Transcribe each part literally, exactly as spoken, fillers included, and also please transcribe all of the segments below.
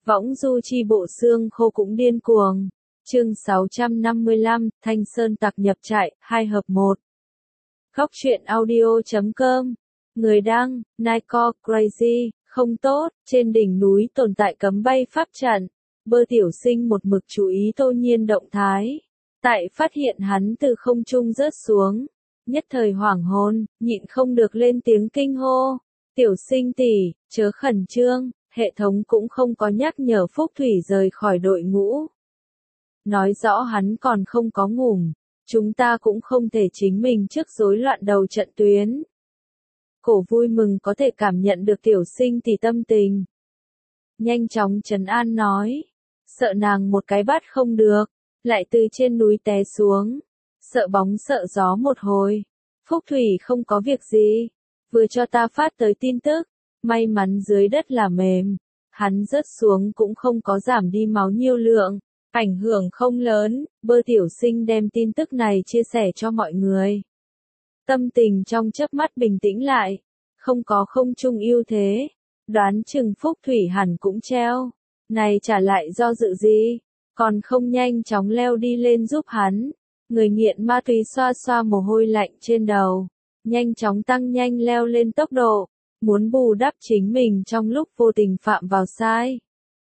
Võng du chi bộ xương khô cũng điên cuồng. Chương sáu trăm năm mươi lăm, Thanh Sơn tặc nhập trại, hai hợp một. Góc truyện audio chấm com. Người đăng, Nico Crazy, không tốt, trên đỉnh núi tồn tại cấm bay pháp trận. Bơ tiểu sinh một mực chú ý Tô Nhiên động thái. Tại phát hiện hắn từ không trung rớt xuống. Nhất thời hoảng hồn, nhịn không được lên tiếng kinh hô. Tiểu sinh tỷ, chớ khẩn trương, hệ thống cũng không có nhắc nhở Phúc Thủy rời khỏi đội ngũ. Nói rõ hắn còn không có ngủ, chúng ta cũng không thể chính mình trước rối loạn đầu trận tuyến. Cổ vui mừng có thể cảm nhận được tiểu sinh tỷ tâm tình. Nhanh chóng trấn an nói, sợ nàng một cái bắt không được, lại từ trên núi té xuống, sợ bóng sợ gió một hồi. Phúc Thủy không có việc gì, vừa cho ta phát tới tin tức, may mắn dưới đất là mềm, hắn rớt xuống cũng không có giảm đi máu nhiêu lượng. Ảnh hưởng không lớn, Bơ tiểu sinh đem tin tức này chia sẻ cho mọi người. Tâm tình trong chớp mắt bình tĩnh lại, không có không chung ưu thế, đoán chừng Phúc Thủy hẳn cũng treo, này trả lại do dự gì, còn không nhanh chóng leo đi lên giúp hắn. Người nghiện ma túy xoa xoa mồ hôi lạnh trên đầu, nhanh chóng tăng nhanh leo lên tốc độ, muốn bù đắp chính mình trong lúc vô tình phạm vào sai.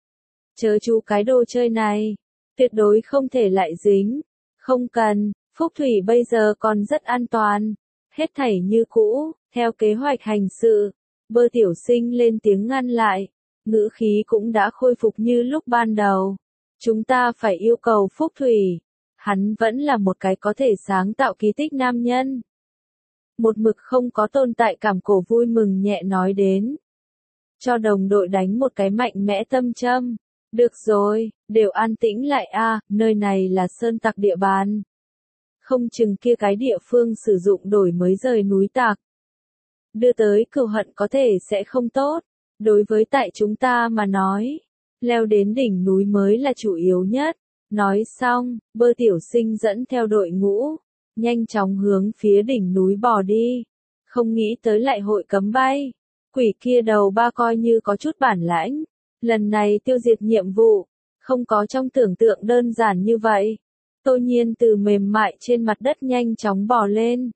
Chớ chú cái đồ chơi này. Tuyệt đối không thể lại dính. Không cần, Phúc Thủy bây giờ còn rất an toàn. Hết thảy như cũ, theo kế hoạch hành sự. Bơ tiểu sinh lên tiếng ngăn lại. Ngữ khí cũng đã khôi phục như lúc ban đầu. Chúng ta phải yêu cầu Phúc Thủy. Hắn vẫn là một cái có thể sáng tạo kỳ tích nam nhân. Một mực không có tồn tại cảm cổ vui mừng nhẹ nói đến. Cho đồng đội đánh một cái mạnh mẽ tâm châm. Được rồi, đều an tĩnh lại a, à, nơi này là sơn tặc địa bàn. Không chừng kia cái địa phương sử dụng đổi mới rời núi tặc. Đưa tới cừu hận có thể sẽ không tốt. Đối với tại chúng ta mà nói, leo đến đỉnh núi mới là chủ yếu nhất. Nói xong, Bơ tiểu sinh dẫn theo đội ngũ, nhanh chóng hướng phía đỉnh núi bò đi. Không nghĩ tới lại hội cấm bay. Quỷ kia đầu ba coi như có chút bản lãnh. Lần này tiêu diệt nhiệm vụ, không có trong tưởng tượng đơn giản như vậy. Tô Nhiên từ mềm mại trên mặt đất nhanh chóng bò lên.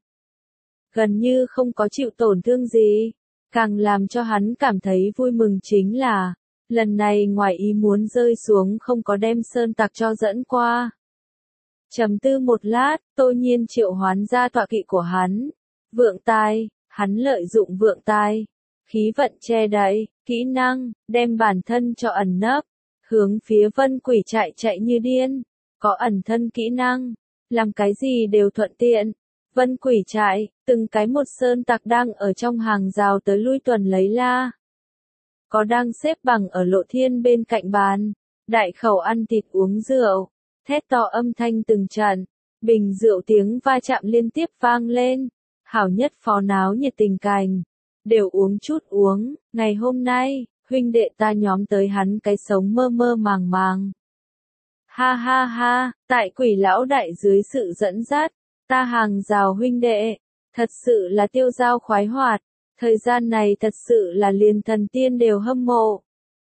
Gần như không có chịu tổn thương gì. Càng làm cho hắn cảm thấy vui mừng chính là, lần này ngoài ý muốn rơi xuống không có đem sơn tặc cho dẫn qua. Trầm tư một lát, Tô Nhiên triệu hoán ra tọa kỵ của hắn. Vượng tai, hắn lợi dụng vượng tai. Khí vận che đậy, kỹ năng, đem bản thân cho ẩn nấp, hướng phía vân quỷ chạy chạy như điên, có ẩn thân kỹ năng, làm cái gì đều thuận tiện. Vân quỷ chạy, từng cái một sơn tặc đang ở trong hàng rào tới lui tuần lấy la. Có đang xếp bằng ở lộ thiên bên cạnh bàn, đại khẩu ăn thịt uống rượu, thét to âm thanh từng trận, bình rượu tiếng va chạm liên tiếp vang lên, hảo nhất phó náo nhiệt tình cảnh. Đều uống chút uống, ngày hôm nay, huynh đệ ta nhóm tới hắn cái sống mơ mơ màng màng. Ha ha ha, tại quỷ lão đại dưới sự dẫn dắt, ta hàng rào huynh đệ, thật sự là tiêu dao khoái hoạt, thời gian này thật sự là liền thần tiên đều hâm mộ.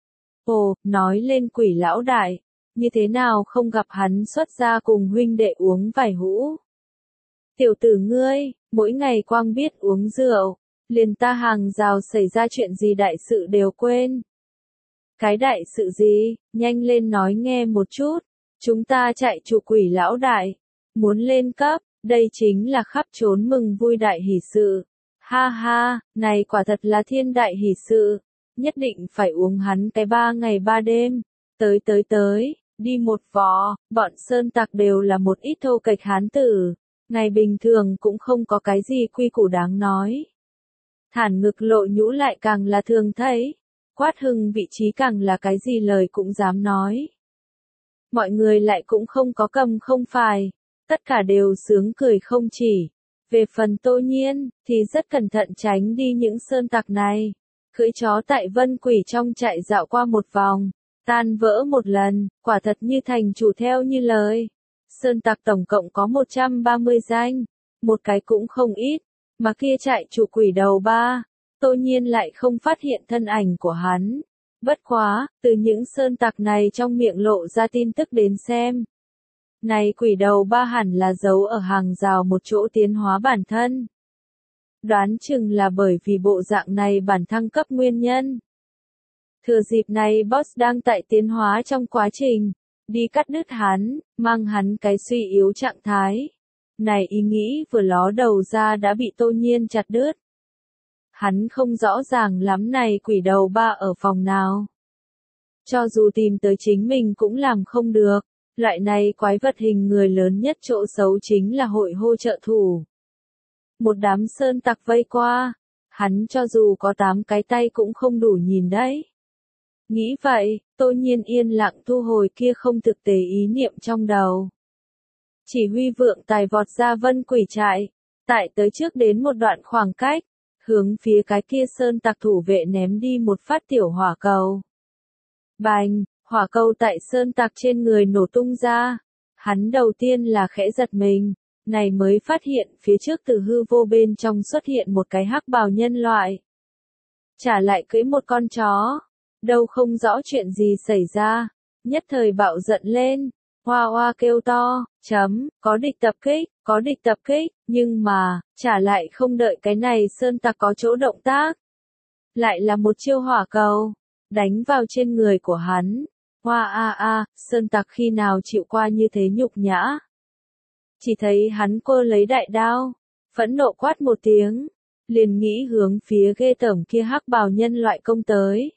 Ồ, nói lên quỷ lão đại, như thế nào không gặp hắn xuất ra cùng huynh đệ uống vài hũ. Tiểu tử ngươi, mỗi ngày quang biết uống rượu. Liền ta hàng rào xảy ra chuyện gì đại sự đều quên. Cái đại sự gì, nhanh lên nói nghe một chút. Chúng ta chạy trụ quỷ lão đại. Muốn lên cấp, đây chính là khắp trốn mừng vui đại hỷ sự. Ha ha, này quả thật là thiên đại hỷ sự. Nhất định phải uống hắn cái ba ngày ba đêm. Tới tới tới, đi một vò, bọn sơn tặc đều là một ít thô kệch hán tử. Ngày bình thường cũng không có cái gì quy củ đáng nói. Thản ngực lộ nhũ lại càng là thường thấy, quát hưng vị trí càng là cái gì lời cũng dám nói. Mọi người lại cũng không có cầm không phải, tất cả đều sướng cười không chỉ. Về phần Tô Nhiên, thì rất cẩn thận tránh đi những sơn tặc này. Cưỡi chó tại vân quỷ trong trại dạo qua một vòng, tan vỡ một lần, quả thật như thành chủ theo như lời. Sơn tặc tổng cộng có một trăm ba mươi danh, một cái cũng không ít. Mà kia chạy chủ quỷ đầu ba, Tô Nhiên lại không phát hiện thân ảnh của hắn. Bất quá, từ những sơn tặc này trong miệng lộ ra tin tức đến xem. Này quỷ đầu ba hẳn là giấu ở hàng rào một chỗ tiến hóa bản thân. Đoán chừng là bởi vì bộ dạng này bản thăng cấp nguyên nhân. Thừa dịp này boss đang tại tiến hóa trong quá trình, đi cắt đứt hắn, mang hắn cái suy yếu trạng thái. Này ý nghĩ vừa ló đầu ra đã bị Tô Nhiên chặt đứt. Hắn không rõ ràng lắm này quỷ đầu ba ở phòng nào. Cho dù tìm tới chính mình cũng làm không được, loại này quái vật hình người lớn nhất chỗ xấu chính là hội hô trợ thủ. Một đám sơn tặc vây qua, hắn cho dù có tám cái tay cũng không đủ nhìn đấy. Nghĩ vậy, Tô Nhiên yên lặng thu hồi kia không thực tế ý niệm trong đầu. Chỉ huy vượng tài vọt ra vân quỷ trại, tại tới trước đến một đoạn khoảng cách, hướng phía cái kia sơn tặc thủ vệ ném đi một phát tiểu hỏa cầu. Bành, hỏa cầu tại sơn tặc trên người nổ tung ra. Hắn đầu tiên là khẽ giật mình, này mới phát hiện phía trước từ hư vô bên trong xuất hiện một cái hắc bào nhân loại. Trả lại cưỡi một con chó, đâu không rõ chuyện gì xảy ra, nhất thời bạo giận lên, hoa hoa kêu to, chấm, có địch tập kích, có địch tập kích, nhưng mà, trả lại không đợi cái này sơn tặc có chỗ động tác. Lại là một chiêu hỏa cầu, đánh vào trên người của hắn. Hoa a a, sơn tặc khi nào chịu qua như thế nhục nhã. Chỉ thấy hắn cô lấy đại đao, phẫn nộ quát một tiếng, liền nghĩ hướng phía ghê tởm kia hắc bào nhân loại công tới.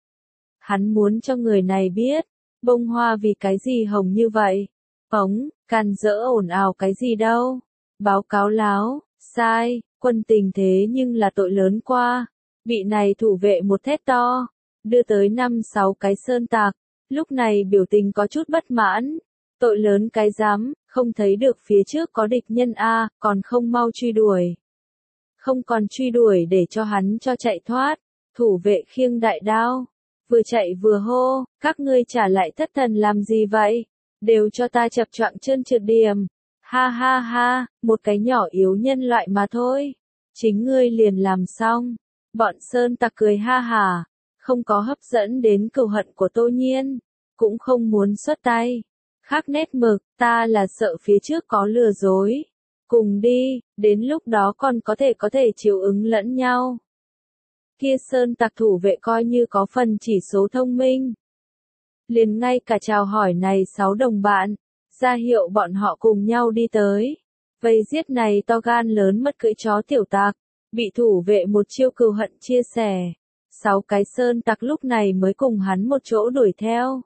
Hắn muốn cho người này biết, bông hoa vì cái gì hồng như vậy. Ống, can dỡ ồn ào cái gì đâu. Báo cáo láo, sai, quân tình thế nhưng là tội lớn qua. Bị này thủ vệ một thét to, đưa tới năm sáu cái sơn tạc. Lúc này biểu tình có chút bất mãn. Tội lớn cái dám, không thấy được phía trước có địch nhân A, còn không mau truy đuổi. Không còn truy đuổi để cho hắn cho chạy thoát. Thủ vệ khiêng đại đao, vừa chạy vừa hô, các ngươi trả lại thất thần làm gì vậy? Đều cho ta chập choạng chân trượt điểm. Ha ha ha, một cái nhỏ yếu nhân loại mà thôi. Chính ngươi liền làm xong. Bọn sơn tặc cười ha hà, không có hấp dẫn đến cừu hận của Tô Nhiên, cũng không muốn xuất tay. Khác nét mực, ta là sợ phía trước có lừa dối. Cùng đi, đến lúc đó còn có thể có thể chiều ứng lẫn nhau. Kia sơn tặc thủ vệ coi như có phần chỉ số thông minh. Liền ngay cả chào hỏi này sáu đồng bạn, ra hiệu bọn họ cùng nhau đi tới. Vây giết này to gan lớn mất cưỡi chó tiểu tặc, bị thủ vệ một chiêu cừu hận chia sẻ. Sáu cái sơn tặc lúc này mới cùng hắn một chỗ đuổi theo.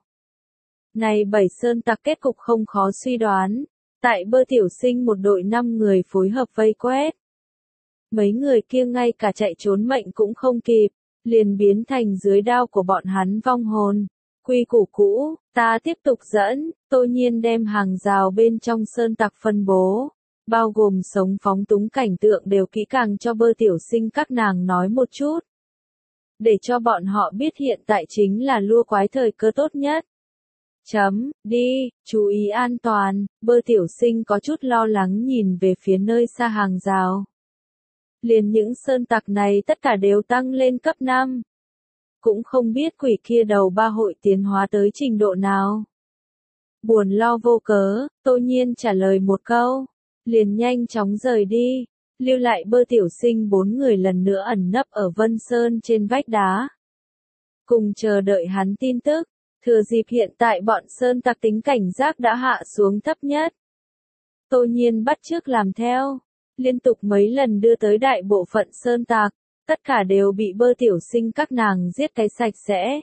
Này bảy sơn tặc kết cục không khó suy đoán, tại bơ tiểu sinh một đội năm người phối hợp vây quét. Mấy người kia ngay cả chạy trốn mệnh cũng không kịp, liền biến thành dưới đao của bọn hắn vong hồn. Quy củ cũ, ta tiếp tục dẫn, Tô Nhiên đem hàng rào bên trong sơn tặc phân bố, bao gồm sống phóng túng cảnh tượng đều kỹ càng cho bơ tiểu sinh các nàng nói một chút. Để cho bọn họ biết hiện tại chính là lua quái thời cơ tốt nhất. Chấm, đi, chú ý an toàn, bơ tiểu sinh có chút lo lắng nhìn về phía nơi xa hàng rào. Liền những sơn tặc này tất cả đều tăng lên cấp năm. Cũng không biết quỷ kia đầu ba hội tiến hóa tới trình độ nào. Buồn lo vô cớ, Tô Nhiên trả lời một câu, liền nhanh chóng rời đi, lưu lại bơ tiểu sinh bốn người lần nữa ẩn nấp ở Vân Sơn trên vách đá. Cùng chờ đợi hắn tin tức, thừa dịp hiện tại bọn sơn tặc tính cảnh giác đã hạ xuống thấp nhất. Tô Nhiên bắt chước làm theo, liên tục mấy lần đưa tới đại bộ phận sơn tặc. Tất cả đều bị bơ tiểu sinh các nàng giết cái sạch sẽ.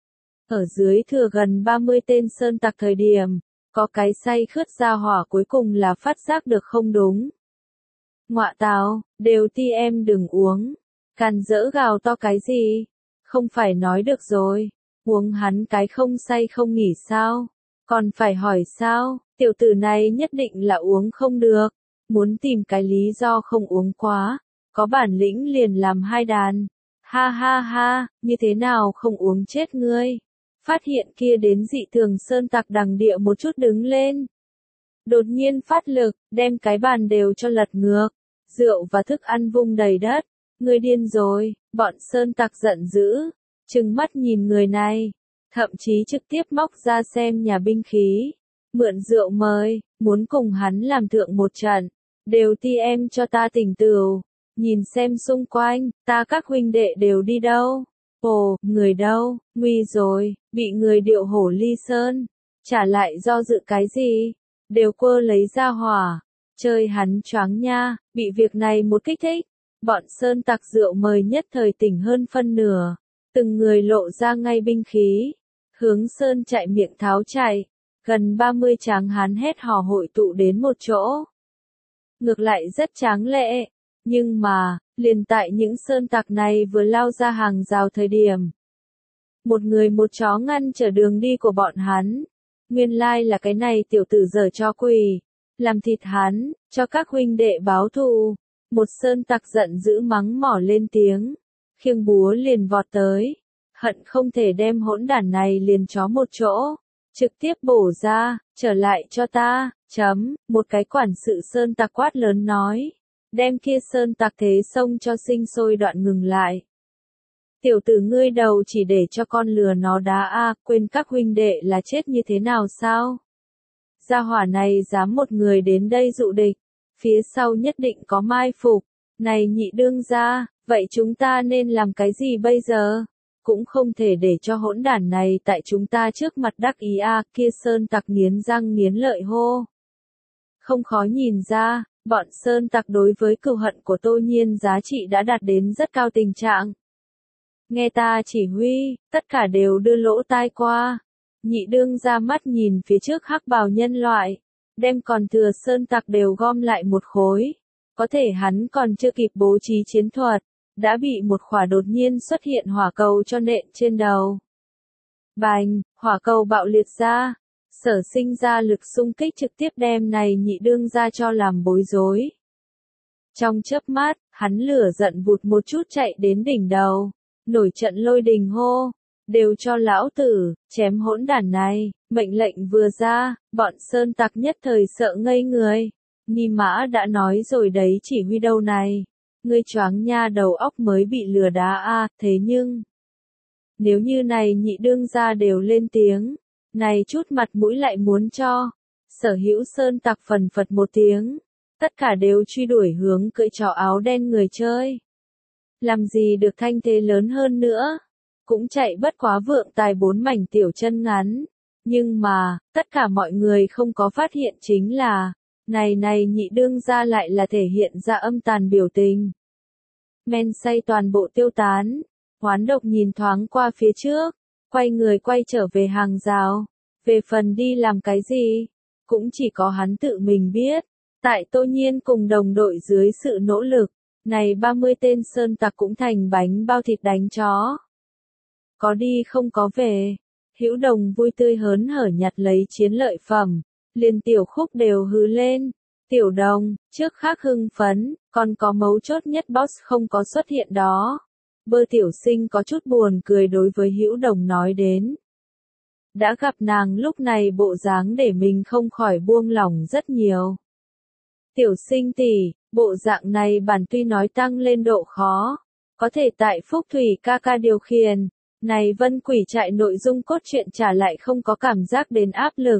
Ở dưới thừa gần ba mươi tên sơn tặc thời điểm, có cái say khướt ra hỏa cuối cùng là phát giác được không đúng. Ngọa tào, đều ti em đừng uống. Càn dỡ gào to cái gì? Không phải nói được rồi. Uống hắn cái không say không nghỉ sao? Còn phải hỏi sao? Tiểu tử này nhất định là uống không được. Muốn tìm cái lý do không uống quá. Có bản lĩnh liền làm hai đàn. Ha ha ha, như thế nào không uống chết ngươi. Phát hiện kia đến dị thường sơn tặc đằng địa một chút đứng lên. Đột nhiên phát lực, đem cái bàn đều cho lật ngược. Rượu và thức ăn vung đầy đất. Ngươi điên rồi, bọn sơn tặc giận dữ. trừng mắt nhìn người này, thậm chí trực tiếp móc ra xem nhà binh khí, mượn rượu mời, muốn cùng hắn làm thượng một trận, đều ti em cho ta tỉnh tửu, nhìn xem xung quanh, ta các huynh đệ đều đi đâu, ồ, người đâu, nguy rồi, bị người điệu hổ ly sơn, trả lại do dự cái gì, đều quơ lấy ra hỏa, chơi hắn choáng nha, bị việc này một kích thích, bọn sơn tặc rượu mời nhất thời tỉnh hơn phân nửa, từng người lộ ra ngay binh khí, hướng sơn chạy miệng tháo chạy, gần ba mươi tráng hán hét hò hội tụ đến một chỗ. Ngược lại rất tráng lệ, nhưng mà, liền tại những sơn tặc này vừa lao ra hàng rào thời điểm. Một người một chó ngăn trở đường đi của bọn hắn, nguyên lai là cái này tiểu tử giở cho quỷ, làm thịt hắn, cho các huynh đệ báo thù. Một sơn tặc giận dữ mắng mỏ lên tiếng, khiêng búa liền vọt tới, hận không thể đem hỗn đản này liền chó một chỗ, trực tiếp bổ ra, trở lại cho ta, chấm, một cái quản sự sơn tặc quát lớn nói, đem kia sơn tặc thế xông cho sinh sôi đoạn ngừng lại. Tiểu tử ngươi đầu chỉ để cho con lừa nó đá a, quên các huynh đệ là chết như thế nào sao? Gia hỏa này dám một người đến đây dụ địch, phía sau nhất định có mai phục, này nhị đương gia, vậy chúng ta nên làm cái gì bây giờ? Cũng không thể để cho hỗn đản này tại chúng ta trước mặt đắc ý a, kia sơn tặc nghiến răng nghiến lợi hô. Không khó nhìn ra, bọn sơn tặc đối với cừu hận của Tô Nhiên giá trị đã đạt đến rất cao tình trạng. Nghe ta chỉ huy, tất cả đều đưa lỗ tai qua. Nhị đương ra mắt nhìn phía trước hắc bào nhân loại, đem còn thừa sơn tặc đều gom lại một khối. Có thể hắn còn chưa kịp bố trí chiến thuật, đã bị một khỏa đột nhiên xuất hiện hỏa cầu cho nện trên đầu. Bành, hỏa cầu bạo liệt ra, sở sinh ra lực xung kích trực tiếp đem này nhị đương ra cho làm bối rối. Trong chớp mắt, hắn lửa giận vụt một chút chạy đến đỉnh đầu, nổi trận lôi đình hô, đều cho lão tử, chém hỗn đản này, mệnh lệnh vừa ra, bọn sơn tặc nhất thời sợ ngây người. Ni Mã đã nói rồi đấy, chỉ huy đâu này, ngươi choáng nha, đầu óc mới bị lừa đá a, thế nhưng nếu như này nhị đương gia đều lên tiếng, này chút mặt mũi lại muốn cho. Sở hữu sơn tặc phần phật một tiếng, tất cả đều truy đuổi hướng cưỡi chó áo đen người chơi. Làm gì được thanh thế lớn hơn nữa, cũng chạy bất quá vượng tài bốn mảnh tiểu chân ngắn. Nhưng mà, tất cả mọi người không có phát hiện chính là, này này nhị đương gia lại là thể hiện ra âm tàn biểu tình. Men say toàn bộ tiêu tán, hoán độc nhìn thoáng qua phía trước, quay người quay trở về hàng rào. Về phần đi làm cái gì, cũng chỉ có hắn tự mình biết. Tại Tô Nhiên cùng đồng đội dưới sự nỗ lực, này ba mươi tên sơn tặc cũng thành bánh bao thịt đánh chó. Có đi không có về, Hữu Đồng vui tươi hớn hở nhặt lấy chiến lợi phẩm, liền tiểu khúc đều hứ lên. Tiểu Đồng, trước khác hưng phấn, còn có mấu chốt nhất boss không có xuất hiện đó. Bơ tiểu sinh có chút buồn cười đối với Hữu Đồng nói đến. Đã gặp nàng lúc này bộ dáng để mình không khỏi buông lỏng rất nhiều. Tiểu sinh tỷ, bộ dạng này bản tuy nói tăng lên độ khó, có thể tại Phúc Thủy ca ca điều khiển, này Vân Quỷ trại nội dung cốt truyện trả lại không có cảm giác đến áp lực.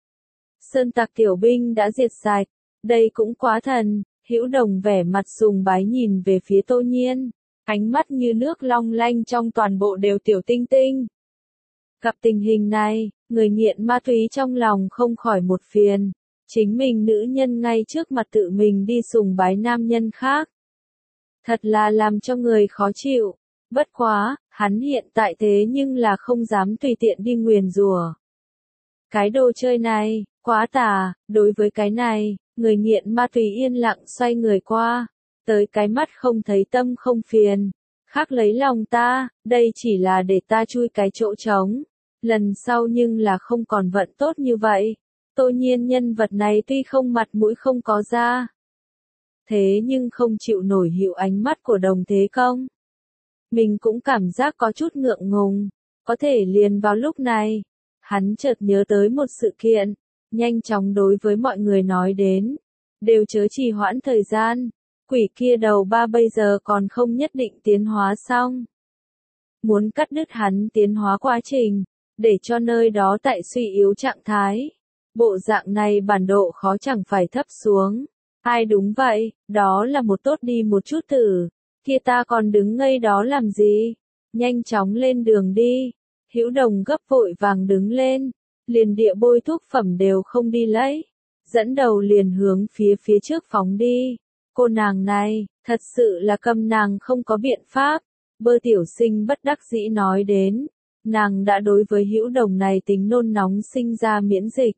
Sơn tặc tiểu binh đã diệt sạch, đây cũng quá thần. Hữu Đồng vẻ mặt sùng bái nhìn về phía Tô Nhiên, ánh mắt như nước long lanh trong toàn bộ đều tiểu tinh tinh. Gặp tình hình này, người nghiện ma túy trong lòng không khỏi một phiền, chính mình nữ nhân ngay trước mặt tự mình đi sùng bái nam nhân khác. Thật là làm cho người khó chịu, bất quá, hắn hiện tại thế nhưng là không dám tùy tiện đi nguyền rủa. Cái đồ chơi này, quá tà, đối với cái này, người nghiện ma túy yên lặng xoay người qua, tới cái mắt không thấy tâm không phiền. Khác lấy lòng ta, đây chỉ là để ta chui cái chỗ trống. Lần sau nhưng là không còn vận tốt như vậy. Tô Nhiên nhân vật này tuy không mặt mũi không có da, thế nhưng không chịu nổi hiệu ánh mắt của Đồng Thế Công. Mình cũng cảm giác có chút ngượng ngùng. Có thể liền vào lúc này, hắn chợt nhớ tới một sự kiện, nhanh chóng đối với mọi người nói đến. Đều chớ trì hoãn thời gian. Quỷ kia đầu ba bây giờ còn không nhất định tiến hóa xong. muốn cắt đứt hắn tiến hóa quá trình, để cho nơi đó tại suy yếu trạng thái. Bộ dạng này bản độ khó chẳng phải thấp xuống. Ai đúng vậy, đó là một tốt đi một chút thử. Kia ta còn đứng ngây đó làm gì? Nhanh chóng lên đường đi. Hữu Đồng gấp vội vàng đứng lên, liền địa bôi thuốc phẩm đều không đi lấy, dẫn đầu liền hướng phía phía trước phóng đi. Cô nàng này, thật sự là câm nàng không có biện pháp. Bơ tiểu sinh bất đắc dĩ nói đến, nàng đã đối với Hữu Đồng này tính nôn nóng sinh ra miễn dịch.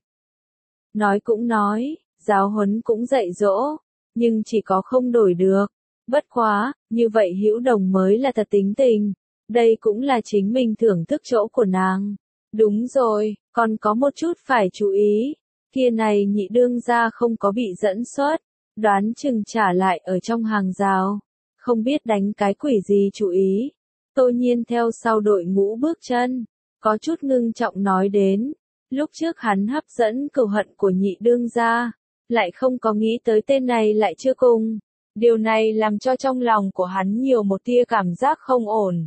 Nói cũng nói, giáo huấn cũng dạy dỗ, nhưng chỉ có không đổi được. Bất quá, như vậy Hữu Đồng mới là thật tính tình. Đây cũng là chính mình thưởng thức chỗ của nàng. Đúng rồi, còn có một chút phải chú ý. Kia này nhị đương gia không có bị dẫn xuất, đoán chừng trả lại ở trong hàng rào. Không biết đánh cái quỷ gì chú ý. Tô Nhiên theo sau đội ngũ bước chân, có chút ngưng trọng nói đến. Lúc trước hắn hấp dẫn cừu hận của nhị đương gia, lại không có nghĩ tới tên này lại chưa cùng. Điều này làm cho trong lòng của hắn nhiều một tia cảm giác không ổn.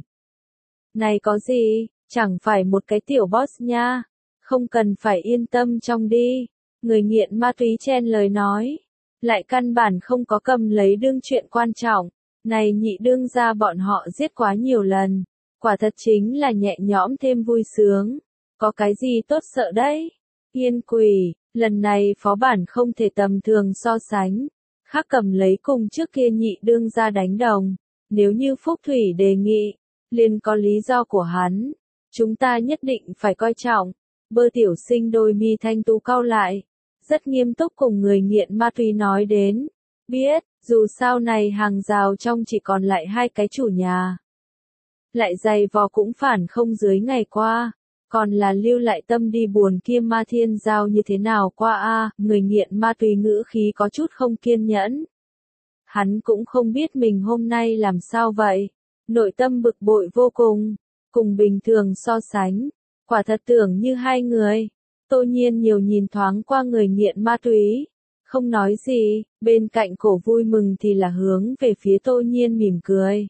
Này có gì, chẳng phải một cái tiểu boss nha, không cần phải yên tâm trong đi. Người nghiện ma túy chen lời nói, lại căn bản không có cầm lấy đương chuyện quan trọng. Này nhị đương gia bọn họ giết quá nhiều lần, quả thật chính là nhẹ nhõm thêm vui sướng. Có cái gì tốt sợ đấy? Yên quỷ, lần này phó bản không thể tầm thường so sánh. Khác cầm lấy cùng trước kia nhị đương gia đánh đồng. Nếu như Phúc Thủy đề nghị, liền có lý do của hắn. Chúng ta nhất định phải coi trọng. Bơ tiểu sinh đôi mi thanh tú cau lại. Rất nghiêm túc cùng người nghiện ma túy nói đến. Biết, dù sao này hàng rào trong chỉ còn lại hai cái chủ nhà. Lại dày vò cũng phản không dưới ngày qua. Còn là lưu lại tâm đi buồn kia ma thiên giao như thế nào qua a người nghiện ma túy ngữ khí có chút không kiên nhẫn. Hắn cũng không biết mình hôm nay làm sao vậy. Nội tâm bực bội vô cùng, cùng bình thường so sánh, quả thật tưởng như hai người. Tô Nhiên nhiều nhìn thoáng qua người nghiện ma túy, không nói gì, bên cạnh cổ vui mừng thì là hướng về phía Tô Nhiên mỉm cười.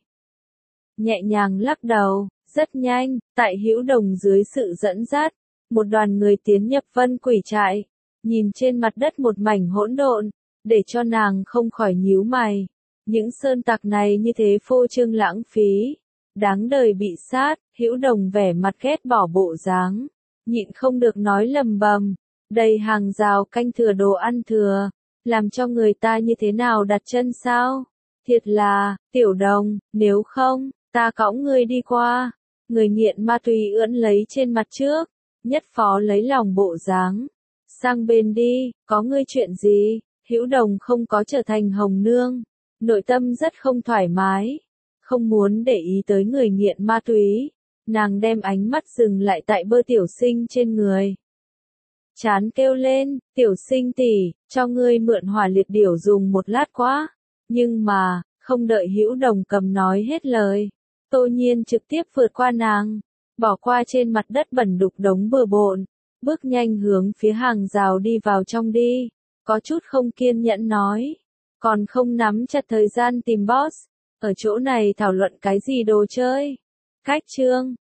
Nhẹ nhàng lắc đầu, rất nhanh, tại Hữu Đồng dưới sự dẫn dắt, một đoàn người tiến nhập Vân Quỷ trại, nhìn trên mặt đất một mảnh hỗn độn, để cho nàng không khỏi nhíu mày. Những sơn tặc này như thế phô trương lãng phí, đáng đời bị sát. Hữu Đồng vẻ mặt ghét bỏ bộ dáng, nhịn không được nói lầm bầm, đầy hàng rào canh thừa đồ ăn thừa, làm cho người ta như thế nào đặt chân sao? Thiệt là, Tiểu Đồng, nếu không, ta cõng ngươi đi qua. Người nghiện ma túy ưỡn lấy trên mặt trước, nhất phó lấy lòng bộ dáng. Sang bên đi, có ngươi chuyện gì? Hữu Đồng không có trở thành hồng nương. Nội tâm rất không thoải mái, không muốn để ý tới người nghiện ma túy, nàng đem ánh mắt dừng lại tại Bơ tiểu sinh trên người. Chán kêu lên, tiểu sinh tỷ, cho ngươi mượn hỏa liệt điểu dùng một lát quá. Nhưng mà, không đợi Hữu Đồng cầm nói hết lời, Tô Nhiên trực tiếp vượt qua nàng, bỏ qua trên mặt đất bẩn đục đống bừa bộn, bước nhanh hướng phía hàng rào đi vào trong đi, có chút không kiên nhẫn nói. Còn không nắm chặt thời gian tìm boss, ở chỗ này thảo luận cái gì đồ chơi. Cách chương,